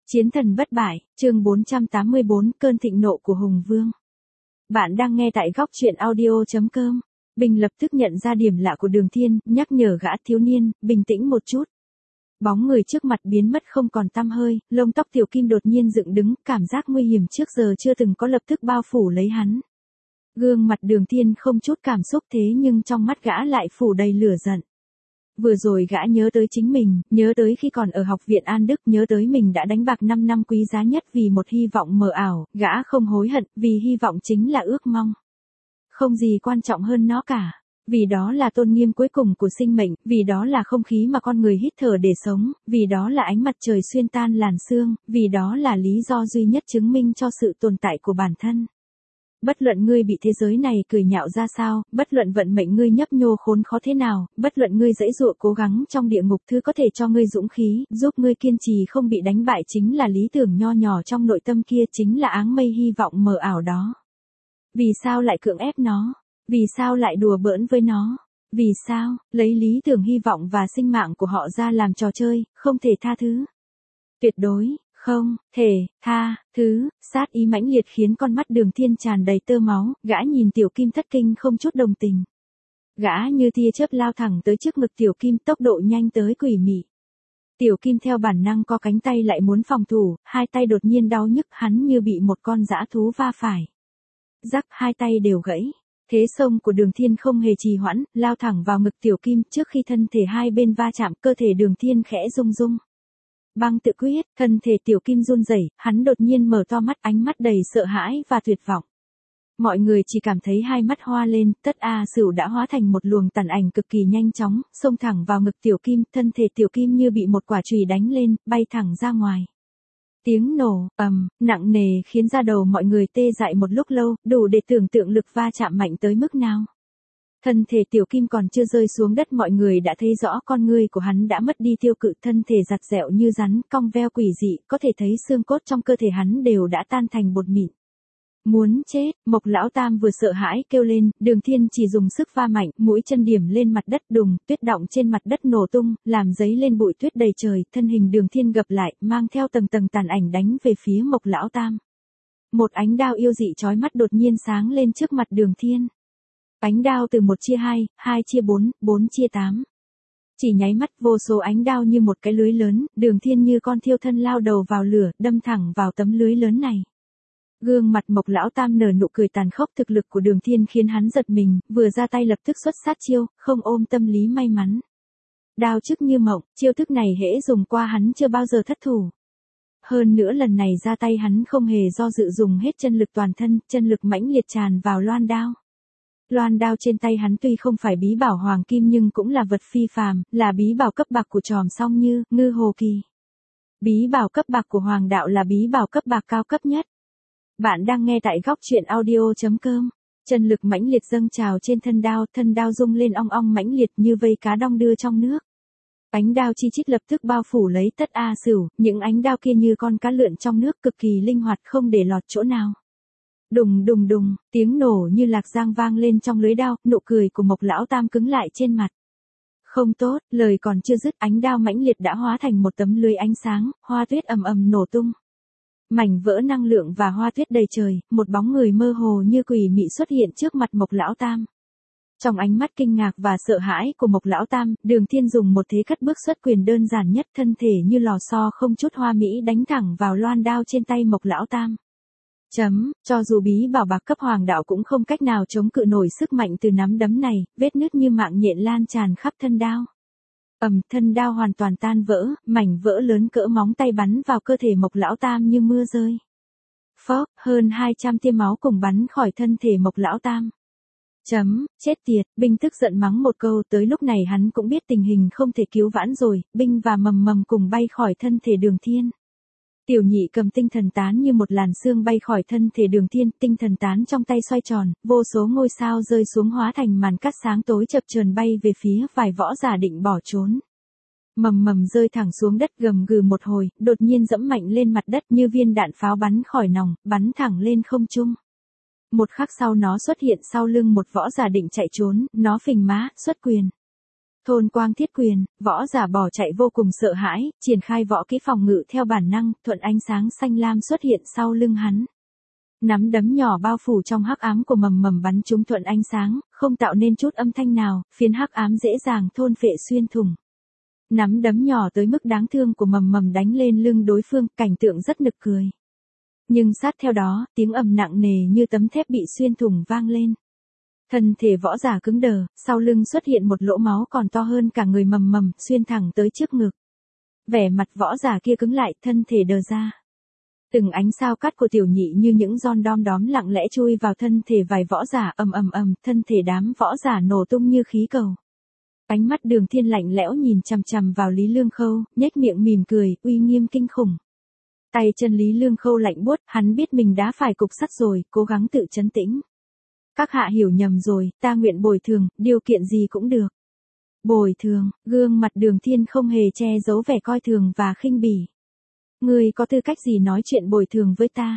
Chiến thần bất bại, chương 484, cơn thịnh nộ của Hùng Vương. Bạn đang nghe tại góc truyện audio.com. Bình lập tức nhận ra điểm lạ của Đường Thiên, nhắc nhở gã thiếu niên, bình tĩnh một chút. Bóng người trước mặt biến mất không còn tăm hơi, lông tóc Tiểu Kim đột nhiên dựng đứng, cảm giác nguy hiểm trước giờ chưa từng có lập tức bao phủ lấy hắn. Gương mặt Đường Thiên không chút cảm xúc thế nhưng trong mắt gã lại phủ đầy lửa giận. Vừa rồi gã nhớ tới chính mình, nhớ tới khi còn ở học viện An Đức, nhớ tới mình đã đánh bạc 5 năm quý giá nhất vì một hy vọng mờ ảo, gã không hối hận, vì hy vọng chính là ước mong. Không gì quan trọng hơn nó cả, vì đó là tôn nghiêm cuối cùng của sinh mệnh, vì đó là không khí mà con người hít thở để sống, vì đó là ánh mặt trời xuyên tan làn sương, vì đó là lý do duy nhất chứng minh cho sự tồn tại của bản thân. Bất luận ngươi bị thế giới này cười nhạo ra sao, bất luận vận mệnh ngươi nhấp nhô khốn khó thế nào, bất luận ngươi giãy giụa cố gắng trong địa ngục, thứ có thể cho ngươi dũng khí, giúp ngươi kiên trì không bị đánh bại chính là lý tưởng nho nhỏ trong nội tâm kia, chính là áng mây hy vọng mờ ảo đó. Vì sao lại cưỡng ép nó? Vì sao lại đùa bỡn với nó? Vì sao, lấy lý tưởng hy vọng và sinh mạng của họ ra làm trò chơi, không thể tha thứ? Tuyệt đối không thể tha thứ. Sát ý mãnh liệt khiến con mắt Đường Thiên tràn đầy tơ máu, gã nhìn Tiểu Kim thất kinh không chút đồng tình. Gã như tia chớp lao thẳng tới trước ngực Tiểu Kim, tốc độ nhanh tới quỷ mị. Tiểu Kim theo bản năng co cánh tay lại muốn phòng thủ, hai tay đột nhiên đau nhức, hắn như bị một con dã thú va phải. Rắc, hai tay đều gãy. Thế xông của Đường Thiên không hề trì hoãn, lao thẳng vào ngực Tiểu Kim, trước khi thân thể hai bên va chạm, cơ thể Đường Thiên khẽ rung rung. Băng tự quyết, thân thể Tiểu Kim run rẩy, hắn đột nhiên mở to mắt, ánh mắt đầy sợ hãi và tuyệt vọng. Mọi người chỉ cảm thấy hai mắt hoa lên, tất A Sửu đã hóa thành một luồng tàn ảnh cực kỳ nhanh chóng, xông thẳng vào ngực Tiểu Kim, thân thể Tiểu Kim như bị một quả chùy đánh lên, bay thẳng ra ngoài. Tiếng nổ, nặng nề khiến da đầu mọi người tê dại một lúc lâu, đủ để tưởng tượng lực va chạm mạnh tới mức nào. Thân thể Tiểu Kim còn chưa rơi xuống đất, mọi người đã thấy rõ con ngươi của hắn đã mất đi tiêu cự, thân thể giặt dẹo như rắn, cong veo quỷ dị, có thể thấy xương cốt trong cơ thể hắn đều đã tan thành bột mịn. Muốn chết, Mộc Lão Tam vừa sợ hãi kêu lên, Đường Thiên chỉ dùng sức va mạnh, mũi chân điểm lên mặt đất, đùng, tuyết đọng trên mặt đất nổ tung, làm giấy lên bụi tuyết đầy trời, thân hình Đường Thiên gập lại, mang theo tầng tầng tàn ảnh đánh về phía Mộc Lão Tam. Một ánh đao yêu dị chói mắt đột nhiên sáng lên trước mặt Đường Thiên. Ánh đao từ 1 chia 2, 2 chia 4, 4 chia 8. Chỉ nháy mắt, vô số ánh đao như một cái lưới lớn, Đường Thiên như con thiêu thân lao đầu vào lửa, đâm thẳng vào tấm lưới lớn này. Gương mặt Mộc Lão Tam nở nụ cười tàn khốc, thực lực của Đường Thiên khiến hắn giật mình, vừa ra tay lập tức xuất sát chiêu, không ôm tâm lý may mắn. Đao chức như mộng, chiêu thức này hễ dùng qua hắn chưa bao giờ thất thủ. Hơn nữa lần này ra tay hắn không hề do dự, dùng hết chân lực toàn thân, chân lực mãnh liệt tràn vào loan đao. Loan đao trên tay hắn tuy không phải bí bảo hoàng kim nhưng cũng là vật phi phàm, là bí bảo cấp bạc của Tròm Song Như, Ngư Hồ Kỳ. Bí bảo cấp bạc của Hoàng đạo là bí bảo cấp bạc cao cấp nhất. Bạn đang nghe tại góc truyện audio.com. Chân lực mãnh liệt dâng trào trên thân đao rung lên ong ong mãnh liệt như vây cá đong đưa trong nước. Ánh đao chi chít lập tức bao phủ lấy tất A Sửu, những ánh đao kia như con cá lượn trong nước, cực kỳ linh hoạt không để lọt chỗ nào. Đùng đùng đùng, tiếng nổ như lạc giang vang lên trong lưới đao, nụ cười của Mộc Lão Tam cứng lại trên mặt. Không tốt, lời còn chưa dứt, ánh đao mãnh liệt đã hóa thành một tấm lưới ánh sáng, hoa tuyết ầm ầm nổ tung. Mảnh vỡ năng lượng và hoa tuyết đầy trời, một bóng người mơ hồ như quỷ mị xuất hiện trước mặt Mộc Lão Tam. Trong ánh mắt kinh ngạc và sợ hãi của Mộc Lão Tam, Đường Thiên dùng một thế cất bước xuất quyền đơn giản nhất, thân thể như lò xo không chút hoa mỹ đánh thẳng vào loan đao trên tay Mộc Lão Tam. Cho dù bí bảo bạc cấp Hoàng đạo cũng không cách nào chống cự nổi sức mạnh từ nắm đấm này, vết nứt như mạng nhện lan tràn khắp thân đao. Thân đao hoàn toàn tan vỡ, mảnh vỡ lớn cỡ móng tay bắn vào cơ thể Mộc Lão Tam như mưa rơi. Phốc, hơn 200 tia máu cùng bắn khỏi thân thể Mộc Lão Tam. Chết tiệt, Binh tức giận mắng một câu, tới lúc này hắn cũng biết tình hình không thể cứu vãn rồi, Binh và Mầm cùng bay khỏi thân thể Đường Thiên. Tiểu Nhị cầm tinh thần tán như một làn sương bay khỏi thân thể Đường Thiên, tinh thần tán trong tay xoay tròn, vô số ngôi sao rơi xuống hóa thành màn cát sáng tối chập chờn bay về phía vài võ giả định bỏ trốn. Mầm rơi thẳng xuống đất gầm gừ một hồi, đột nhiên dẫm mạnh lên mặt đất như viên đạn pháo bắn khỏi nòng, bắn thẳng lên không trung. Một khắc sau nó xuất hiện sau lưng một võ giả định chạy trốn, nó phình má, xuất quyền. Thôn Quang Thiết Quyền, võ giả bỏ chạy vô cùng sợ hãi, triển khai võ kỹ phòng ngự theo bản năng, thuận ánh sáng xanh lam xuất hiện sau lưng hắn. Nắm đấm nhỏ bao phủ trong hắc ám của mầm mầm bắn trúng thuận ánh sáng, không tạo nên chút âm thanh nào, phiến hắc ám dễ dàng thôn phệ xuyên thủng. Nắm đấm nhỏ tới mức đáng thương của mầm mầm đánh lên lưng đối phương, cảnh tượng rất nực cười. Nhưng sát theo đó, tiếng ầm nặng nề như tấm thép bị xuyên thủng vang lên. Thân thể võ giả cứng đờ, sau lưng xuất hiện một lỗ máu còn to hơn cả người mầm mầm, xuyên thẳng tới trước ngực. Vẻ mặt võ giả kia cứng lại, thân thể đờ ra. Từng ánh sao cắt của tiểu nhị như những giòn đom đóm lặng lẽ chui vào thân thể vài võ giả, ầm ầm ầm, thân thể đám võ giả nổ tung như khí cầu. Ánh mắt Đường Thiên lạnh lẽo nhìn chằm chằm vào Lý Lương Khâu, nhếch miệng mỉm cười, uy nghiêm kinh khủng. Tay chân Lý Lương Khâu lạnh buốt, hắn biết mình đã phải cục sắt rồi, cố gắng tự trấn tĩnh. Các hạ hiểu nhầm rồi, ta nguyện bồi thường, điều kiện gì cũng được. Bồi thường, gương mặt Đường Thiên không hề che giấu vẻ coi thường và khinh bỉ. Ngươi có tư cách gì nói chuyện bồi thường với ta?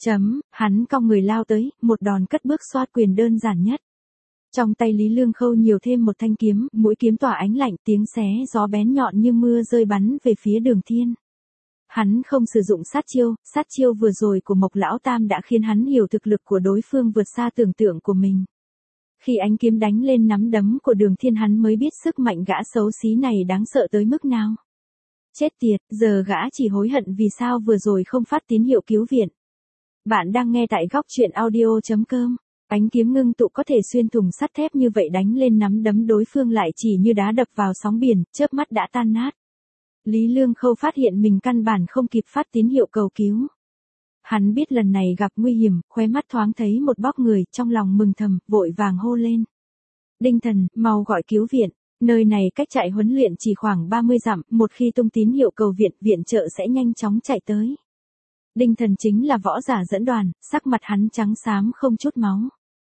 Hắn cong người lao tới, một đòn cất bước xoát quyền đơn giản nhất. Trong tay Lý Lương Khâu nhiều thêm một thanh kiếm, mũi kiếm tỏa ánh lạnh, tiếng xé gió bén nhọn như mưa rơi bắn về phía Đường Thiên. Hắn không sử dụng sát chiêu vừa rồi của Mộc Lão Tam đã khiến hắn hiểu thực lực của đối phương vượt xa tưởng tượng của mình. Khi ánh kiếm đánh lên nắm đấm của Đường Thiên hắn mới biết sức mạnh gã xấu xí này đáng sợ tới mức nào. Chết tiệt, giờ gã chỉ hối hận vì sao vừa rồi không phát tín hiệu cứu viện. Bạn đang nghe tại góc truyện audio.com. Ánh kiếm ngưng tụ có thể xuyên thủng sắt thép như vậy đánh lên nắm đấm đối phương lại chỉ như đá đập vào sóng biển, chớp mắt đã tan nát. Lý Lương Khâu phát hiện mình căn bản không kịp phát tín hiệu cầu cứu. Hắn biết lần này gặp nguy hiểm, khóe mắt thoáng thấy một bóng người, trong lòng mừng thầm, vội vàng hô lên. Đinh Thần, mau gọi cứu viện, nơi này cách trại huấn luyện chỉ khoảng 30 dặm, một khi tung tín hiệu cầu viện, viện trợ sẽ nhanh chóng chạy tới. Đinh Thần chính là võ giả dẫn đoàn, sắc mặt hắn trắng xám không chút máu.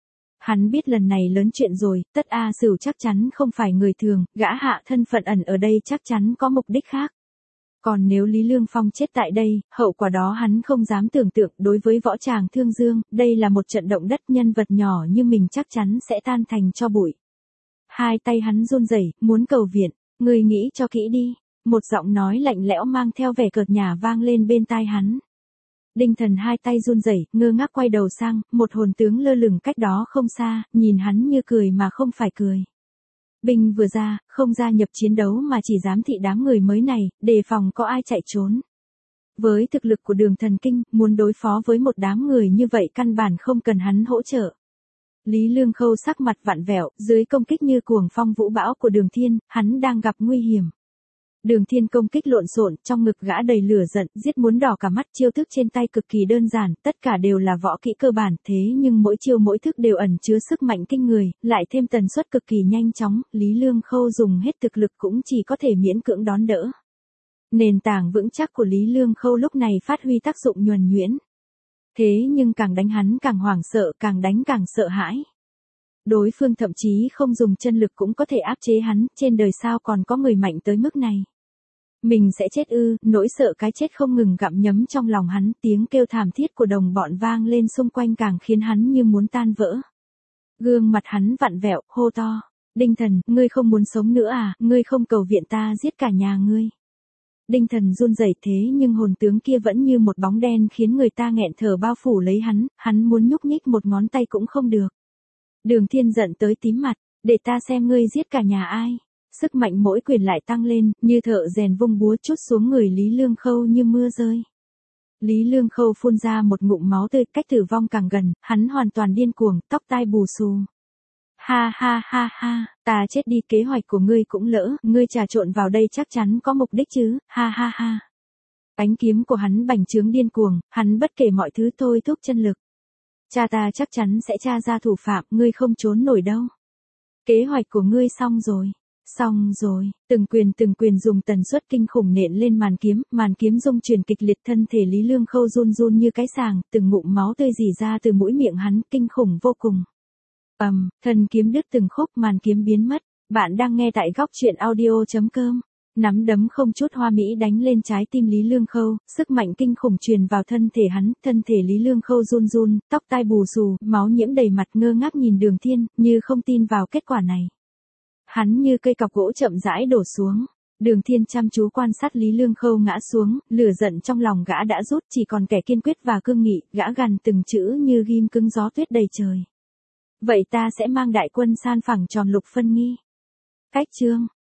Hắn biết lần này lớn chuyện rồi, Tất A Sửu chắc chắn không phải người thường, gã hạ thân phận ẩn ở đây chắc chắn có mục đích khác. Còn nếu Lý Lương Phong chết tại đây, hậu quả đó hắn không dám tưởng tượng. Đối với võ tràng Thương Dương, đây là một trận động đất, nhân vật nhỏ như mình chắc chắn sẽ tan thành tro bụi. Hai tay hắn run rẩy, muốn cầu viện, người nghĩ cho kỹ đi. Một giọng nói lạnh lẽo mang theo vẻ cợt nhả vang lên bên tai hắn. Đinh Thần hai tay run rẩy, ngơ ngác quay đầu sang, một hồn tướng lơ lửng cách đó không xa, nhìn hắn như cười mà không phải cười. Binh vừa ra, không gia nhập chiến đấu mà chỉ giám thị đám người mới này, đề phòng có ai chạy trốn. Với thực lực của Đường Thần Kinh, muốn đối phó với một đám người như vậy căn bản không cần hắn hỗ trợ. Lý Lương Khâu sắc mặt vặn vẹo, dưới công kích như cuồng phong vũ bão của Đường Thiên, hắn đang gặp nguy hiểm. Đường Thiên công kích lộn xộn, trong ngực gã đầy lửa giận, giết muốn đỏ cả mắt, chiêu thức trên tay cực kỳ đơn giản, tất cả đều là võ kỹ cơ bản, thế nhưng mỗi chiêu mỗi thức đều ẩn chứa sức mạnh kinh người, lại thêm tần suất cực kỳ nhanh chóng, Lý Lương Khâu dùng hết thực lực cũng chỉ có thể miễn cưỡng đón đỡ. Nền tảng vững chắc của Lý Lương Khâu lúc này phát huy tác dụng nhuần nhuyễn. Thế nhưng càng đánh hắn càng hoảng sợ, càng đánh càng sợ hãi. Đối phương thậm chí không dùng chân lực cũng có thể áp chế hắn, trên đời sao còn có người mạnh tới mức này. Mình sẽ chết ư, nỗi sợ cái chết không ngừng gặm nhấm trong lòng hắn, tiếng kêu thảm thiết của đồng bọn vang lên xung quanh càng khiến hắn như muốn tan vỡ. Gương mặt hắn vặn vẹo, hô to, Đinh Thần, ngươi không muốn sống nữa à, ngươi không cầu viện ta giết cả nhà ngươi. Đinh Thần run rẩy thế nhưng hồn tướng kia vẫn như một bóng đen khiến người ta nghẹn thở bao phủ lấy hắn muốn nhúc nhích một ngón tay cũng không được. Đường Thiên giận tới tím mặt, để ta xem ngươi giết cả nhà ai. Sức mạnh mỗi quyền lại tăng lên, như thợ rèn vung búa trút xuống người Lý Lương Khâu như mưa rơi. Lý Lương Khâu phun ra một ngụm máu tươi, cách tử vong càng gần, hắn hoàn toàn điên cuồng, tóc tai bù xù. Ha ha ha ha, ta chết đi, kế hoạch của ngươi cũng lỡ, ngươi trà trộn vào đây chắc chắn có mục đích chứ, ha ha ha. Ánh kiếm của hắn bành trướng điên cuồng, hắn bất kể mọi thứ thôi thúc chân lực. Cha ta chắc chắn sẽ tra ra thủ phạm, ngươi không trốn nổi đâu. Kế hoạch của ngươi xong rồi, từng quyền dùng tần suất kinh khủng nện lên màn kiếm rung chuyển kịch liệt, thân thể Lý Lương Khâu run run như cái sàng, từng ngụm máu tươi rỉ ra từ mũi miệng hắn, kinh khủng vô cùng. Thân kiếm đứt từng khúc, màn kiếm biến mất. Bạn đang nghe tại góc truyện audio.com. Nắm đấm không chút hoa mỹ đánh lên trái tim Lý Lương Khâu, sức mạnh kinh khủng truyền vào thân thể hắn, thân thể Lý Lương Khâu run run, tóc tai bù xù, máu nhiễm đầy mặt, ngơ ngác nhìn Đường Thiên, như không tin vào kết quả này. Hắn như cây cọc gỗ chậm rãi đổ xuống. Đường Thiên chăm chú quan sát Lý Lương Khâu ngã xuống, lửa giận trong lòng gã đã rút, chỉ còn kẻ kiên quyết và cương nghị, gã gằn từng chữ như ghim cứng gió tuyết đầy trời. Vậy ta sẽ mang đại quân san phẳng tròn Lục Phân Nghi. Cách chương